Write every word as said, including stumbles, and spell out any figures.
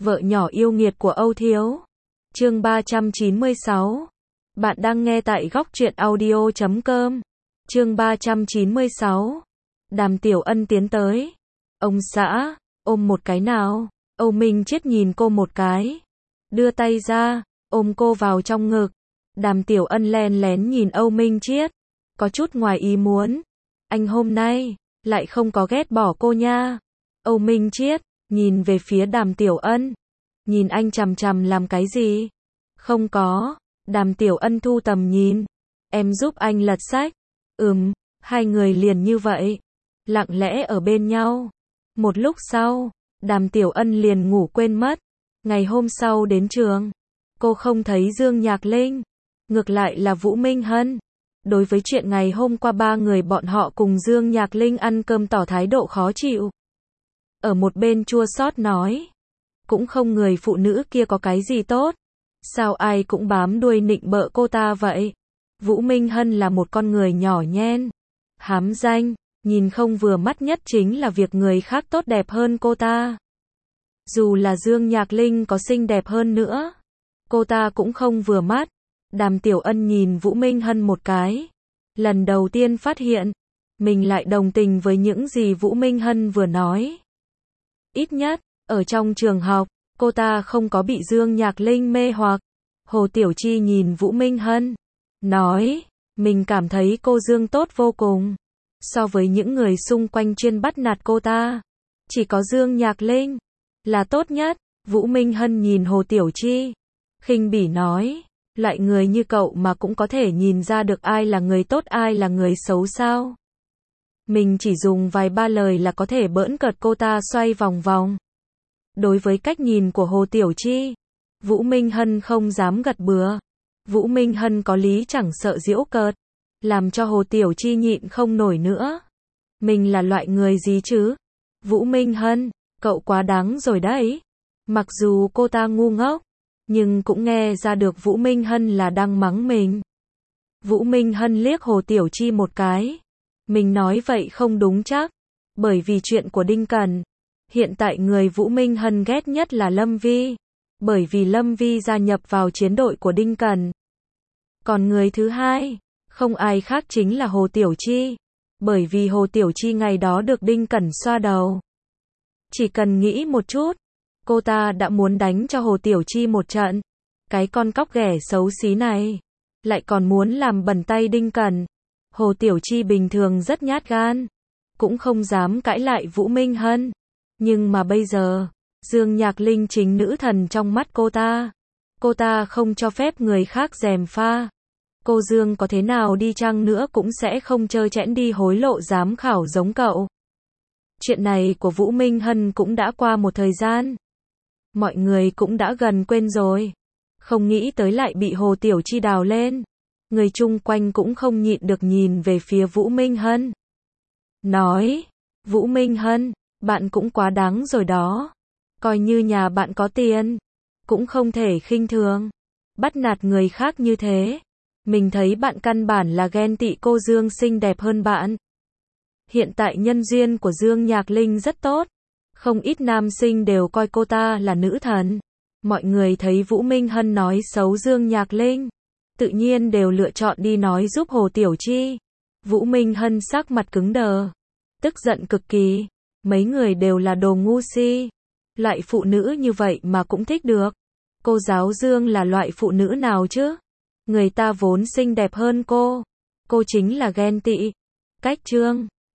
Vợ nhỏ yêu nghiệt của Âu Thiếu. Chương ba trăm chín mươi sáu. Bạn đang nghe tại góc truyện audio chấm com. Chương ba trăm chín mươi sáu. Đàm Tiểu Ân tiến tới. Ông xã, ôm một cái nào. Âu Minh Chiết nhìn cô một cái. Đưa tay ra, ôm cô vào trong ngực. Đàm Tiểu Ân len lén nhìn Âu Minh Chiết. Có chút ngoài ý muốn. Anh hôm nay, lại không có ghét bỏ cô nha. Âu Minh Chiết, nhìn về phía Đàm Tiểu Ân. Nhìn anh chằm chằm làm cái gì? Không có. Đàm Tiểu Ân thu tầm nhìn. Em giúp anh lật sách. Ừm, hai người liền như vậy. Lặng lẽ ở bên nhau. Một lúc sau, Đàm Tiểu Ân liền ngủ quên mất. Ngày hôm sau đến trường, cô không thấy Dương Nhạc Linh. Ngược lại là Vũ Minh Hân. Đối với chuyện ngày hôm qua ba người bọn họ cùng Dương Nhạc Linh ăn cơm tỏ thái độ khó chịu. Ở một bên chua xót nói. Cũng không người phụ nữ kia có cái gì tốt. Sao ai cũng bám đuôi nịnh bợ cô ta vậy? Vũ Minh Hân là một con người nhỏ nhen. Hám danh, nhìn không vừa mắt nhất chính là việc người khác tốt đẹp hơn cô ta. Dù là Dương Nhạc Linh có xinh đẹp hơn nữa, cô ta cũng không vừa mắt. Đàm Tiểu Ân nhìn Vũ Minh Hân một cái. Lần đầu tiên phát hiện, mình lại đồng tình với những gì Vũ Minh Hân vừa nói. Ít nhất, ở trong trường học, cô ta không có bị Dương Nhạc Linh mê hoặc. Hồ Tiểu Chi nhìn Vũ Minh Hân, nói, mình cảm thấy cô Dương tốt vô cùng. So với những người xung quanh chuyên bắt nạt cô ta, chỉ có Dương Nhạc Linh là tốt nhất. Vũ Minh Hân nhìn Hồ Tiểu Chi, khinh bỉ nói, loại người như cậu mà cũng có thể nhìn ra được ai là người tốt ai là người xấu sao? Mình chỉ dùng vài ba lời là có thể bỡn cợt cô ta xoay vòng vòng. Đối với cách nhìn của Hồ Tiểu Chi, Vũ Minh Hân không dám gật bừa. Vũ Minh Hân có lý chẳng sợ giễu cợt, làm cho Hồ Tiểu Chi nhịn không nổi nữa. Mình là loại người gì chứ? Vũ Minh Hân, cậu quá đáng rồi đấy. Mặc dù cô ta ngu ngốc, nhưng cũng nghe ra được Vũ Minh Hân là đang mắng mình. Vũ Minh Hân liếc Hồ Tiểu Chi một cái. Mình nói vậy không đúng chắc. Bởi vì chuyện của Đinh Cẩn. Hiện tại người Vũ Minh Hân ghét nhất là Lâm Vi. Bởi vì Lâm Vi gia nhập vào chiến đội của Đinh Cẩn. Còn người thứ hai, không ai khác chính là Hồ Tiểu Chi. Bởi vì Hồ Tiểu Chi ngày đó được Đinh Cẩn xoa đầu. Chỉ cần nghĩ một chút, cô ta đã muốn đánh cho Hồ Tiểu Chi một trận. Cái con cóc ghẻ xấu xí này, lại còn muốn làm bẩn tay Đinh Cẩn. Hồ Tiểu Chi bình thường rất nhát gan, cũng không dám cãi lại Vũ Minh Hân. Nhưng mà bây giờ, Dương Nhạc Linh chính nữ thần trong mắt cô ta. Cô ta không cho phép người khác gièm pha. Cô Dương có thế nào đi chăng nữa cũng sẽ không trơ trẽn đi hối lộ giám khảo giống cậu. Chuyện này của Vũ Minh Hân cũng đã qua một thời gian. Mọi người cũng đã gần quên rồi. Không nghĩ tới lại bị Hồ Tiểu Chi đào lên. Người chung quanh cũng không nhịn được nhìn về phía Vũ Minh Hân. Nói, Vũ Minh Hân, bạn cũng quá đáng rồi đó. Coi như nhà bạn có tiền, cũng không thể khinh thường, bắt nạt người khác như thế. Mình thấy bạn căn bản là ghen tị cô Dương xinh đẹp hơn bạn. Hiện tại nhân duyên của Dương Nhạc Linh rất tốt. Không ít nam sinh đều coi cô ta là nữ thần. Mọi người thấy Vũ Minh Hân nói xấu Dương Nhạc Linh, tự nhiên đều lựa chọn đi nói giúp Hồ Tiểu Chi. Vũ Minh Hân sắc mặt cứng đờ, tức giận cực kỳ. Mấy người đều là đồ ngu si. Loại phụ nữ như vậy mà cũng thích được. Cô giáo Dương là loại phụ nữ nào chứ? Người ta vốn xinh đẹp hơn cô. Cô chính là ghen tị. Cách chương